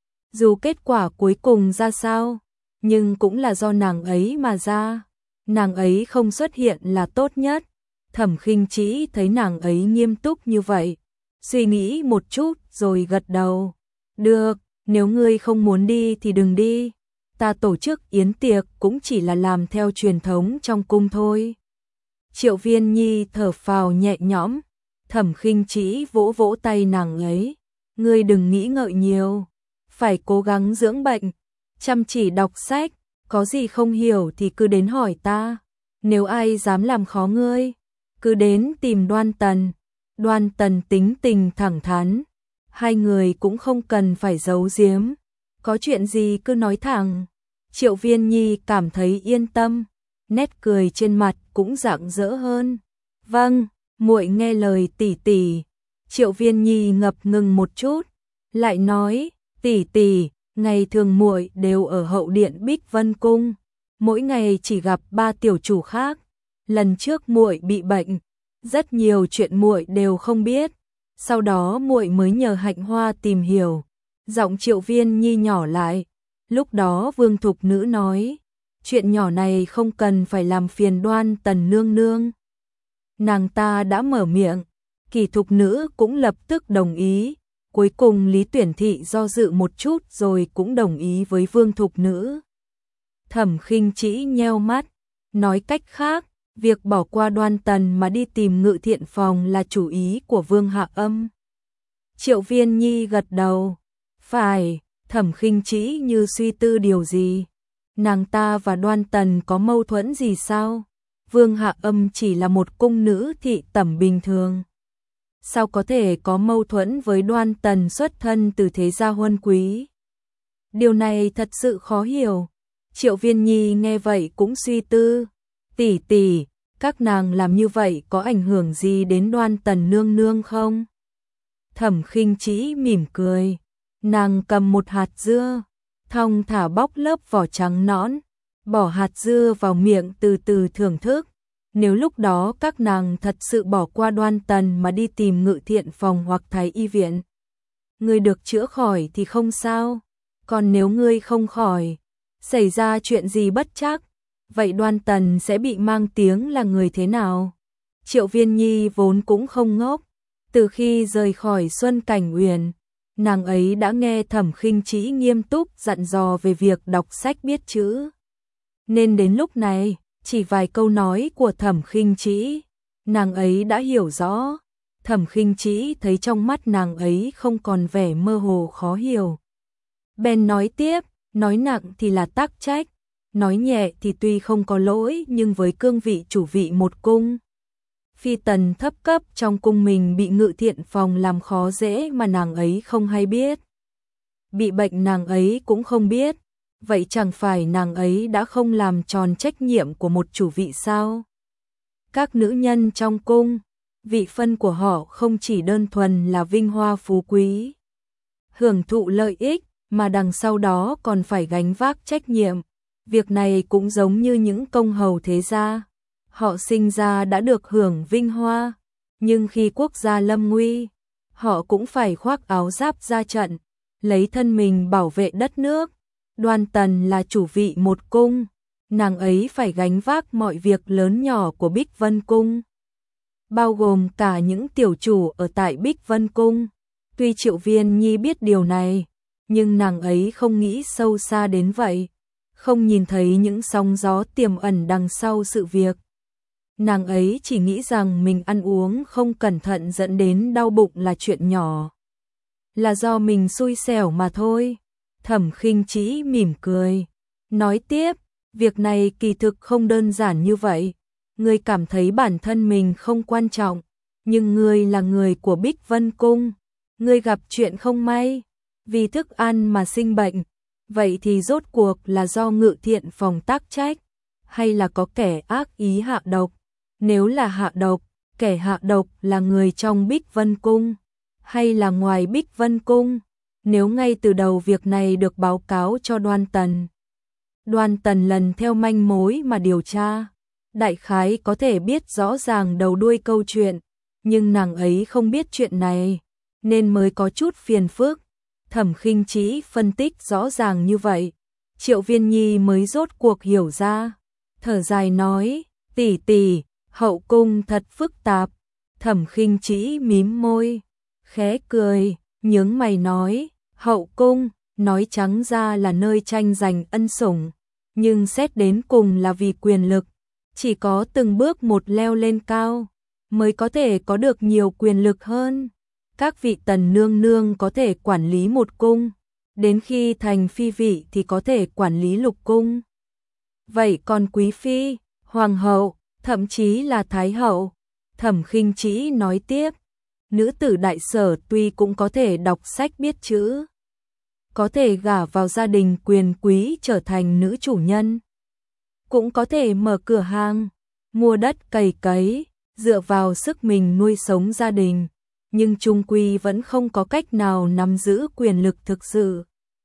Dù kết quả cuối cùng ra sao, nhưng cũng là do nàng ấy mà ra. Nàng ấy không xuất hiện là tốt nhất. Thẩm Khinh Trĩ thấy nàng ấy nghiêm túc như vậy, suy nghĩ một chút rồi gật đầu. Được, nếu ngươi không muốn đi thì đừng đi. Ta tổ chức yến tiệc cũng chỉ là làm theo truyền thống trong cung thôi. Triệu Viên Nhi thở phào nhẹ nhõm. Thẩm Khinh Trĩ vỗ vỗ tay nàng ấy. Ngươi đừng nghĩ ngợi nhiều, phải cố gắng dưỡng bệnh, chăm chỉ đọc sách, có gì không hiểu thì cứ đến hỏi ta. Nếu ai dám làm khó ngươi, cứ đến tìm Đoan Tần. Đoan Tần tính tình thẳng thắn, hai người cũng không cần phải giấu giếm, có chuyện gì cứ nói thẳng. Triệu Viên Nhi cảm thấy yên tâm, nét cười trên mặt cũng rạng rỡ hơn. Vâng, muội nghe lời tỷ tỷ. Triệu Viên Nhi ngập ngừng một chút, lại nói, tỷ tỷ, ngày thường muội đều ở hậu điện Bích Vân Cung, mỗi ngày chỉ gặp ba tiểu chủ khác. Lần trước muội bị bệnh, rất nhiều chuyện muội đều không biết, sau đó muội mới nhờ Hạnh Hoa tìm hiểu. Giọng Triệu Viên Nhi nhỏ lại, lúc đó Vương Thục Nữ nói, chuyện nhỏ này không cần phải làm phiền Đoan Tần nương nương. Nàng ta đã mở miệng, Kỳ Thục Nữ cũng lập tức đồng ý. Cuối cùng Lý Tuyển Thị do dự một chút rồi cũng đồng ý với Vương Thục Nữ. Thẩm Khinh Trĩ nheo mắt, nói cách khác, việc bỏ qua Đoan Tần mà đi tìm Ngự Thiện Phòng là chủ ý của Vương Hạ Âm. Triệu Viên Nhi gật đầu, phải. Thẩm Khinh Trĩ như suy tư điều gì. Nàng ta và Đoan Tần có mâu thuẫn gì sao? Vương Hạ Âm chỉ là một cung nữ thị tẩm bình thường, sao có thể có mâu thuẫn với Đoan Tần xuất thân từ thế gia huân quý? Điều này thật sự khó hiểu. Triệu Viên Nhi nghe vậy cũng suy tư, tỷ tỷ, các nàng làm như vậy có ảnh hưởng gì đến Đoan Tần nương nương không? Thẩm Khinh Trĩ mỉm cười, nàng cầm một hạt dưa, thong thả bóc lớp vỏ trắng nõn, bỏ hạt dưa vào miệng từ từ thưởng thức. Nếu lúc đó các nàng thật sự bỏ qua Đoan Tần mà đi tìm Ngự Thiện phòng hoặc Thái y viện, ngươi được chữa khỏi thì không sao, còn nếu ngươi không khỏi, xảy ra chuyện gì bất trắc, vậy Đoan Tần sẽ bị mang tiếng là người thế nào? Triệu Viên Nhi vốn cũng không ngốc, từ khi rời khỏi Xuân Cảnh Uyển, nàng ấy đã nghe Thẩm Khinh Trĩ nghiêm túc dặn dò về việc đọc sách biết chữ. Nên đến lúc này, chỉ vài câu nói của Thẩm Khinh Trĩ, nàng ấy đã hiểu rõ. Thẩm Khinh Trĩ thấy trong mắt nàng ấy không còn vẻ mơ hồ khó hiểu. Bèn nói tiếp, nói nặng thì là tắc trách, nói nhẹ thì tuy không có lỗi nhưng với cương vị chủ vị một cung. Phi tần thấp cấp trong cung mình bị Ngự Thiện phòng làm khó dễ mà nàng ấy không hay biết. Bị bệnh nàng ấy cũng không biết, vậy chẳng phải nàng ấy đã không làm tròn trách nhiệm của một chủ vị sao? Các nữ nhân trong cung, vị phân của họ không chỉ đơn thuần là vinh hoa phú quý, hưởng thụ lợi ích, mà đằng sau đó còn phải gánh vác trách nhiệm. Việc này cũng giống như những công hầu thế gia, họ sinh ra đã được hưởng vinh hoa, nhưng khi quốc gia lâm nguy, họ cũng phải khoác áo giáp ra trận, lấy thân mình bảo vệ đất nước. Đoan Tần là chủ vị một cung, nàng ấy phải gánh vác mọi việc lớn nhỏ của Bích Vân Cung, bao gồm cả những tiểu chủ ở tại Bích Vân Cung. Tuy Triệu Viên Nhi biết điều này, nhưng nàng ấy không nghĩ sâu xa đến vậy, không nhìn thấy những sóng gió tiềm ẩn đằng sau sự việc. Nàng ấy chỉ nghĩ rằng mình ăn uống không cẩn thận dẫn đến đau bụng là chuyện nhỏ, là do mình xui xẻo mà thôi. Thẩm Khinh Trĩ mỉm cười, nói tiếp, việc này kỳ thực không đơn giản như vậy. Ngươi cảm thấy bản thân mình không quan trọng, nhưng ngươi là người của Bích Vân Cung, ngươi gặp chuyện không may, vì thức ăn mà sinh bệnh, vậy thì rốt cuộc là do Ngự Thiện phòng tác trách, hay là có kẻ ác ý hạ độc? Nếu là hạ độc, kẻ hạ độc là người trong Bích Vân Cung, hay là ngoài Bích Vân Cung? Nếu ngay từ đầu việc này được báo cáo cho Đoan Tần, Đoan Tần lần theo manh mối mà điều tra, đại khái có thể biết rõ ràng đầu đuôi câu chuyện, nhưng nàng ấy không biết chuyện này, nên mới có chút phiền phức. Thẩm Khinh Trĩ phân tích rõ ràng như vậy, Triệu Viên Nhi mới rốt cuộc hiểu ra, thở dài nói, tỷ tỷ, hậu cung thật phức tạp. Thẩm Khinh Trĩ mím môi, khẽ cười, nhướng mày nói, hậu cung, nói trắng ra là nơi tranh giành ân sủng, nhưng xét đến cùng là vì quyền lực, chỉ có từng bước một leo lên cao, mới có thể có được nhiều quyền lực hơn. Các vị tần nương nương có thể quản lý một cung, đến khi thành phi vị thì có thể quản lý lục cung. Vậy còn quý phi, hoàng hậu, thậm chí là thái hậu? Thẩm Khinh Trĩ nói tiếp, nữ tử đại sở tuy cũng có thể đọc sách biết chữ, có thể gả vào gia đình quyền quý trở thành nữ chủ nhân, cũng có thể mở cửa hàng, mua đất cày cấy, dựa vào sức mình nuôi sống gia đình, nhưng chung quy vẫn không có cách nào nắm giữ quyền lực thực sự.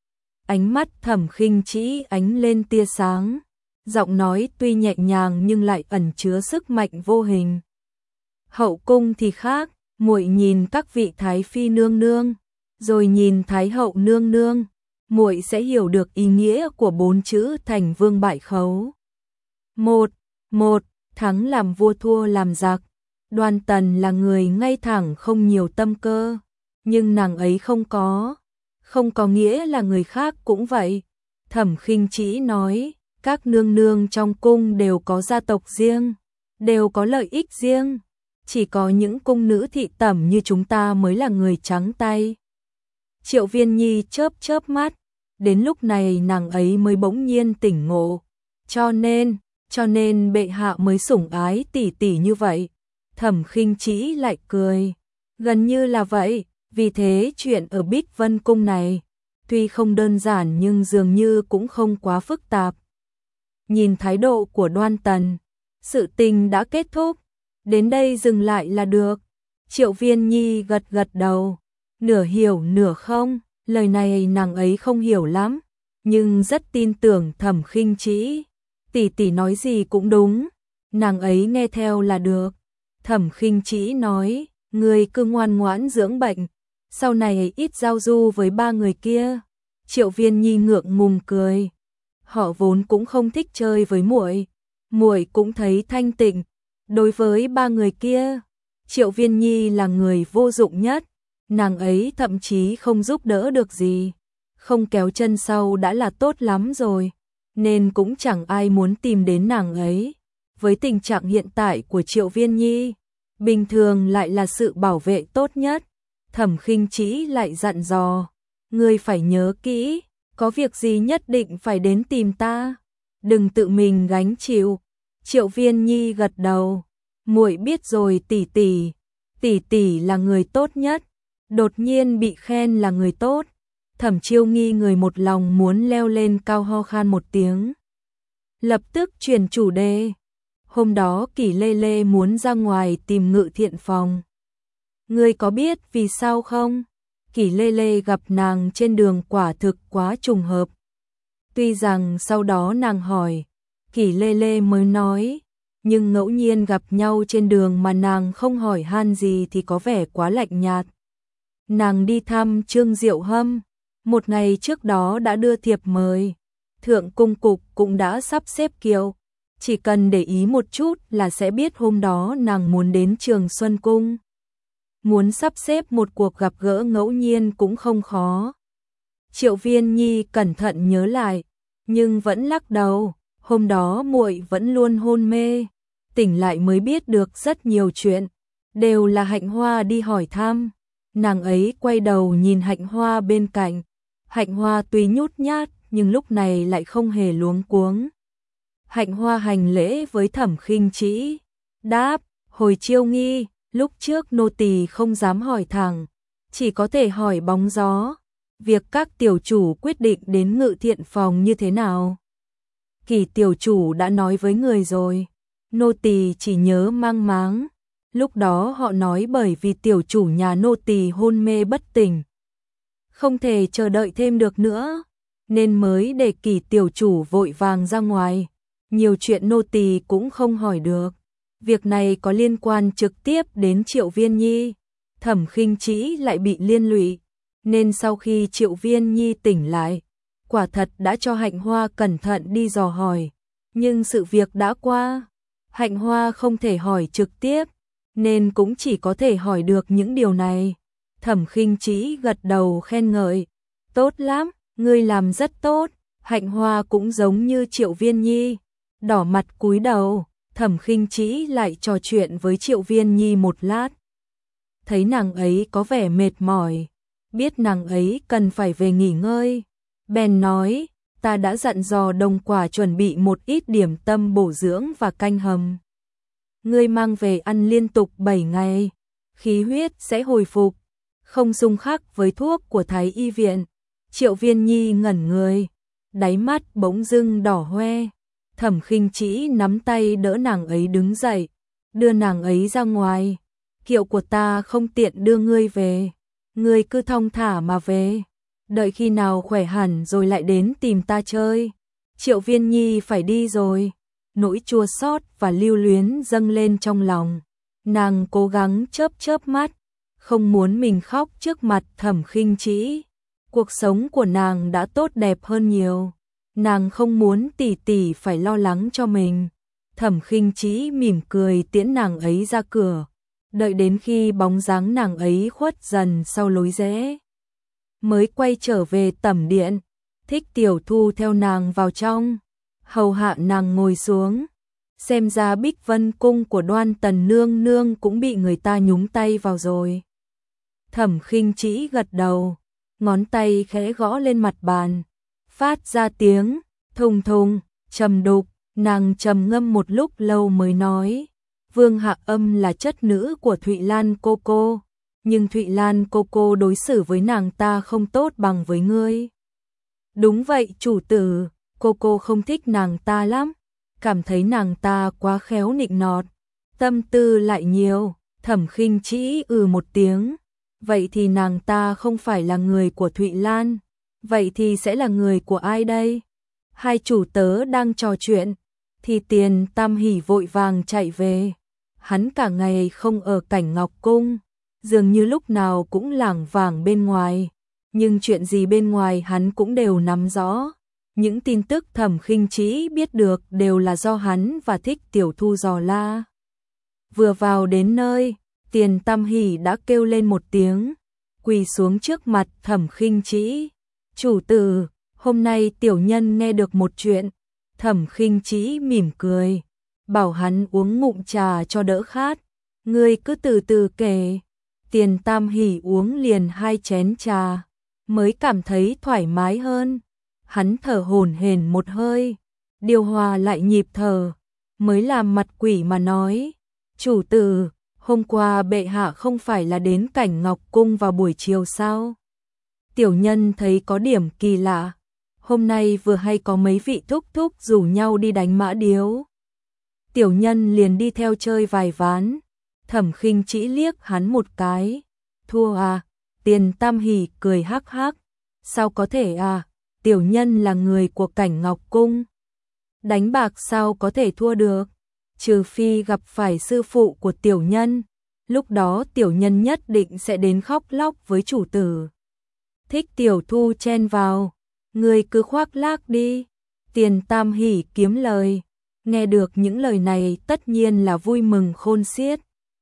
Ánh mắt Thẩm Khinh Trĩ ánh lên tia sáng, giọng nói tuy nhẹ nhàng nhưng lại ẩn chứa sức mạnh vô hình. Hậu cung thì khác, muội nhìn các vị thái phi nương nương, rồi nhìn thái hậu nương nương, muội sẽ hiểu được ý nghĩa của bốn chữ thành vương bại khấu. Một, một, thắng làm vua thua làm giặc. Đoan Tần là người ngay thẳng không nhiều tâm cơ, nhưng nàng ấy không có, không có nghĩa là người khác cũng vậy. Thẩm Khinh Trĩ nói, các nương nương trong cung đều có gia tộc riêng, đều có lợi ích riêng, chỉ có những cung nữ thị tẩm như chúng ta mới là người trắng tay. Triệu Viên Nhi chớp chớp mắt, đến lúc này nàng ấy mới bỗng nhiên tỉnh ngộ, cho nên, cho nên bệ hạ mới sủng ái tỷ tỷ như vậy. Thẩm Khinh Trĩ lại cười, gần như là vậy, vì thế chuyện ở Bích Vân Cung này, tuy không đơn giản nhưng dường như cũng không quá phức tạp. Nhìn thái độ của Đoan Tần, sự tình đã kết thúc, đến đây dừng lại là được. Triệu Viên Nhi gật gật đầu, nửa hiểu nửa không, lời này nàng ấy không hiểu lắm, nhưng rất tin tưởng Thẩm Khinh Trĩ. Tỷ tỷ nói gì cũng đúng, nàng ấy nghe theo là được. Thẩm Khinh Trĩ nói, ngươi cứ ngoan ngoãn dưỡng bệnh, sau này ít giao du với ba người kia. Triệu Viên Nhi ngượng ngùng cười, họ vốn cũng không thích chơi với muội, muội cũng thấy thanh tịnh. Đối với ba người kia, Triệu Viên Nhi là người vô dụng nhất, nàng ấy thậm chí không giúp đỡ được gì, không kéo chân sau đã là tốt lắm rồi, nên cũng chẳng ai muốn tìm đến nàng ấy. Với tình trạng hiện tại của Triệu Viên Nhi, bình thường lại là sự bảo vệ tốt nhất. Thẩm Khinh Trĩ lại dặn dò, ngươi phải nhớ kỹ, có việc gì nhất định phải đến tìm ta, đừng tự mình gánh chịu. Triệu Viên Nhi gật đầu, muội biết rồi tỷ tỷ, tỷ tỷ là người tốt nhất. Đột nhiên bị khen là người tốt, Thẩm Chiêu Nghi người một lòng muốn leo lên cao ho khan một tiếng. Lập tức chuyển chủ đề. Hôm đó Kỷ Lê Lê muốn ra ngoài tìm Ngự Thiện Phòng. Ngươi có biết vì sao không? Kỷ Lê Lê gặp nàng trên đường quả thực quá trùng hợp. Tuy rằng sau đó nàng hỏi, Kỷ Lê Lê mới nói, nhưng ngẫu nhiên gặp nhau trên đường mà nàng không hỏi han gì thì có vẻ quá lạnh nhạt. Nàng đi thăm Trương Diệu Hâm, một ngày trước đó đã đưa thiệp mời, Thượng Cung Cục cũng đã sắp xếp kiệu, chỉ cần để ý một chút là sẽ biết hôm đó nàng muốn đến Trường Xuân Cung. Muốn sắp xếp một cuộc gặp gỡ ngẫu nhiên cũng không khó. Triệu Viên Nhi cẩn thận nhớ lại, nhưng vẫn lắc đầu, hôm đó muội vẫn luôn hôn mê, tỉnh lại mới biết được rất nhiều chuyện, đều là Hạnh Hoa đi hỏi thăm. Nàng ấy quay đầu nhìn Hạnh Hoa bên cạnh, Hạnh Hoa tuy nhút nhát nhưng lúc này lại không hề luống cuống. Hạnh Hoa hành lễ với Thẩm Khinh Trĩ, đáp, hồi Chiêu Nghi, lúc trước nô tỳ không dám hỏi thẳng, chỉ có thể hỏi bóng gió, việc các tiểu chủ quyết định đến Ngự Thiện Phòng như thế nào. Kỷ tiểu chủ đã nói với người rồi, nô tỳ chỉ nhớ mang máng. Lúc đó họ nói bởi vì tiểu chủ nhà nô tỳ hôn mê bất tỉnh, không thể chờ đợi thêm được nữa, nên mới để Kỷ tiểu chủ vội vàng ra ngoài. Nhiều chuyện nô tỳ cũng không hỏi được. Việc này có liên quan trực tiếp đến Triệu Viên Nhi, Thẩm Khinh Trĩ lại bị liên lụy, nên sau khi Triệu Viên Nhi tỉnh lại, quả thật đã cho Hạnh Hoa cẩn thận đi dò hỏi, nhưng sự việc đã qua, Hạnh Hoa không thể hỏi trực tiếp, nên cũng chỉ có thể hỏi được những điều này. Thẩm Khinh Trĩ gật đầu khen ngợi, tốt lắm, ngươi làm rất tốt. Hạnh Hoa cũng giống như Triệu Viên Nhi, đỏ mặt cúi đầu. Thẩm Khinh Trĩ lại trò chuyện với Triệu Viên Nhi một lát, thấy nàng ấy có vẻ mệt mỏi, biết nàng ấy cần phải về nghỉ ngơi, bèn nói, ta đã dặn dò Đồng Quả chuẩn bị một ít điểm tâm bổ dưỡng và canh hầm. Ngươi mang về ăn liên tục bảy ngày, khí huyết sẽ hồi phục, không xung khắc với thuốc của Thái Y viện. Triệu Viên Nhi ngẩn người, đáy mắt bỗng dưng đỏ hoe. Thẩm Khinh Trĩ nắm tay đỡ nàng ấy đứng dậy, đưa nàng ấy ra ngoài. Kiệu của ta không tiện đưa ngươi về, ngươi cứ thong thả mà về, đợi khi nào khỏe hẳn rồi lại đến tìm ta chơi. Triệu Viên Nhi phải đi rồi, nỗi chua xót và lưu luyến dâng lên trong lòng. Nàng cố gắng chớp chớp mắt, không muốn mình khóc trước mặt Thẩm Khinh Trĩ. Cuộc sống của nàng đã tốt đẹp hơn nhiều. Nàng không muốn tỷ tỷ phải lo lắng cho mình. Thẩm Khinh Trĩ mỉm cười tiễn nàng ấy ra cửa, đợi đến khi bóng dáng nàng ấy khuất dần sau lối rẽ, mới quay trở về tẩm điện. Thích Tiểu Thu theo nàng vào trong, hầu hạ nàng ngồi xuống. Xem ra Bích Vân cung của Đoan Tần nương nương cũng bị người ta nhúng tay vào rồi. Thẩm Khinh Trĩ gật đầu, ngón tay khẽ gõ lên mặt bàn, phát ra tiếng thùng thùng, trầm đục. Nàng trầm ngâm một lúc lâu mới nói, Vương Hạ Âm là chất nữ của Thụy Lan cô cô, nhưng Thụy Lan cô cô đối xử với nàng ta không tốt bằng với ngươi. Đúng vậy chủ tử, cô cô không thích nàng ta lắm, cảm thấy nàng ta quá khéo nịnh nọt, tâm tư lại nhiều. Thẩm Khinh Trĩ ừ một tiếng, vậy thì nàng ta không phải là người của Thụy Lan. Vậy thì sẽ là người của ai đây? Hai chủ tớ đang trò chuyện, thì Tiền Tam Hỷ vội vàng chạy về. Hắn cả ngày không ở Cảnh Ngọc Cung, dường như lúc nào cũng lảng vảng bên ngoài, nhưng chuyện gì bên ngoài hắn cũng đều nắm rõ. Những tin tức Thẩm Khinh Trĩ biết được đều là do hắn và Thích Tiểu Thu dò la. Vừa vào đến nơi, Tiền Tam Hỷ đã kêu lên một tiếng, quỳ xuống trước mặt Thẩm Khinh Trĩ. Chủ tử, hôm nay tiểu nhân nghe được một chuyện. Thẩm Khinh Trĩ mỉm cười, bảo hắn uống ngụm trà cho đỡ khát. Ngươi cứ từ từ kể. Tiền Tam Hỷ uống liền hai chén trà, mới cảm thấy thoải mái hơn. Hắn thở hổn hển một hơi, điều hòa lại nhịp thở, mới làm mặt quỷ mà nói. Chủ tử, hôm qua bệ hạ không phải là đến Cảnh Ngọc Cung vào buổi chiều sao? Tiểu nhân thấy có điểm kỳ lạ. Hôm nay vừa hay có mấy vị thúc thúc rủ nhau đi đánh mã điếu. Tiểu nhân liền đi theo chơi vài ván. Thẩm Khinh Trĩ liếc hắn một cái. Thua à? Tiền Tam Hỷ cười hắc hắc. Sao có thể à? Tiểu nhân là người của Cảnh Ngọc Cung. Đánh bạc sao có thể thua được? Trừ phi gặp phải sư phụ của tiểu nhân. Lúc đó tiểu nhân nhất định sẽ đến khóc lóc với chủ tử. Thích Tiểu Thu chen vào. Người cứ khoác lác đi. Tiền Tam Hỷ kiếm lời. Nghe được những lời này tất nhiên là vui mừng khôn xiết.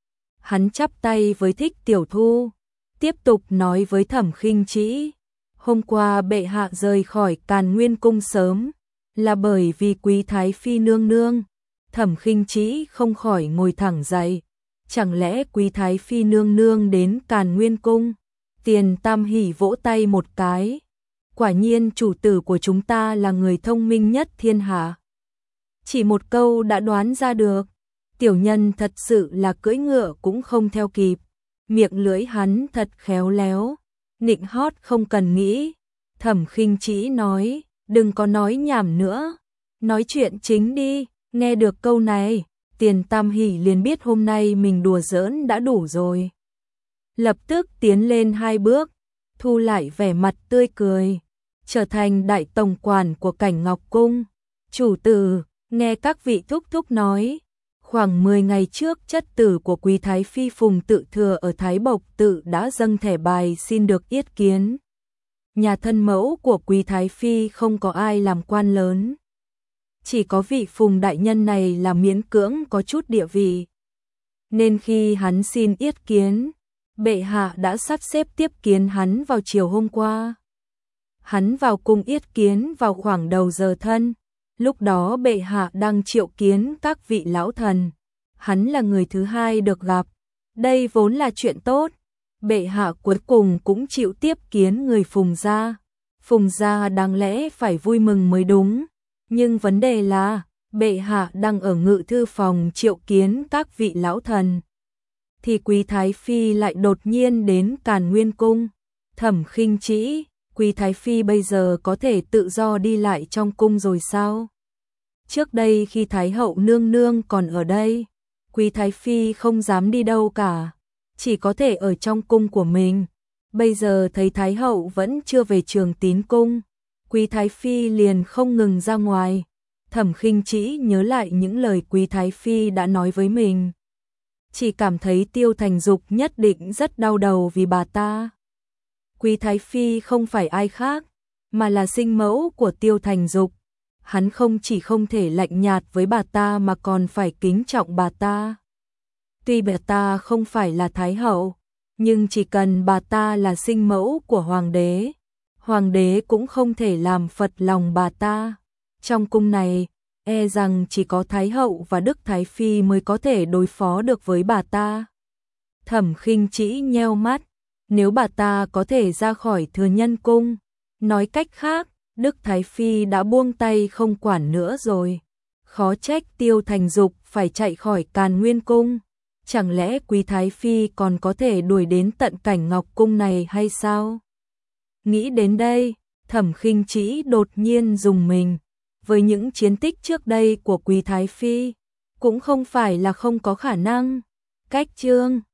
Hắn chắp tay với Thích Tiểu Thu, tiếp tục nói với Thẩm Khinh Trĩ. Hôm qua bệ hạ rời khỏi Càn Nguyên Cung sớm, là bởi vì Quý Thái Phi nương nương. Thẩm Khinh Trĩ không khỏi ngồi thẳng dậy. Chẳng lẽ Quý Thái Phi nương nương đến Càn Nguyên Cung? Tiền Tam Hỷ vỗ tay một cái. Quả nhiên chủ tử của chúng ta là người thông minh nhất thiên hạ. Chỉ một câu đã đoán ra được. Tiểu nhân thật sự là cưỡi ngựa cũng không theo kịp. Miệng lưỡi hắn thật khéo léo, nịnh hót không cần nghĩ. Thẩm Khinh Trĩ nói, đừng có nói nhảm nữa, nói chuyện chính đi. Nghe được câu này, Tiền Tam Hỷ liền biết hôm nay mình đùa giỡn đã đủ rồi. Lập tức tiến lên hai bước, thu lại vẻ mặt tươi cười, trở thành đại tổng quản của Cảnh Ngọc Cung. Chủ tử, nghe các vị thúc thúc nói, khoảng mười ngày trước chất tử của Quý Thái Phi Phùng Tự Thừa ở Thái Bộc Tự đã dâng thẻ bài xin được yết kiến. Nhà thân mẫu của Quý Thái Phi không có ai làm quan lớn. Chỉ có vị Phùng đại nhân này là miễn cưỡng có chút địa vị. Nên khi hắn xin yết kiến, bệ hạ đã sắp xếp tiếp kiến hắn vào chiều hôm qua. Hắn vào cung yết kiến vào khoảng đầu giờ thân. Lúc đó bệ hạ đang triệu kiến các vị lão thần. Hắn là người thứ hai được gặp. Đây vốn là chuyện tốt. Bệ hạ cuối cùng cũng chịu tiếp kiến người Phùng gia. Phùng gia đáng lẽ phải vui mừng mới đúng. Nhưng vấn đề là, bệ hạ đang ở ngự thư phòng triệu kiến các vị lão thần. Thì Quý Thái Phi lại đột nhiên đến Càn Nguyên Cung. Thẩm Khinh Trĩ, Quý Thái Phi bây giờ có thể tự do đi lại trong cung rồi sao? Trước đây khi Thái hậu nương nương còn ở đây, Quý Thái Phi không dám đi đâu cả, chỉ có thể ở trong cung của mình. Bây giờ thấy Thái hậu vẫn chưa về Trường Tín Cung, Quý Thái Phi liền không ngừng ra ngoài. Thẩm Khinh Trĩ nhớ lại những lời Quý Thái Phi đã nói với mình. Chỉ cảm thấy Tiêu Thành Dục nhất định rất đau đầu vì bà ta. Quý Thái Phi không phải ai khác, mà là sinh mẫu của Tiêu Thành Dục. Hắn không chỉ không thể lạnh nhạt với bà ta mà còn phải kính trọng bà ta. Tuy bà ta không phải là Thái hậu, nhưng chỉ cần bà ta là sinh mẫu của Hoàng đế, Hoàng đế cũng không thể làm phật lòng bà ta. Trong cung này, e rằng chỉ có Thái hậu và Đức Thái Phi mới có thể đối phó được với bà ta. Thẩm Khinh Trĩ nheo mắt, nếu bà ta có thể ra khỏi Thừa Nhân Cung, nói cách khác, Đức Thái Phi đã buông tay không quản nữa rồi. Khó trách Tiêu Thành Dục phải chạy khỏi Càn Nguyên Cung. Chẳng lẽ Quý Thái Phi còn có thể đuổi đến tận Cảnh Ngọc Cung này hay sao? Nghĩ đến đây, Thẩm Khinh Trĩ đột nhiên rùng mình. Với những chiến tích trước đây của Quý Thái Phi, cũng không phải là không có khả năng. Cách chương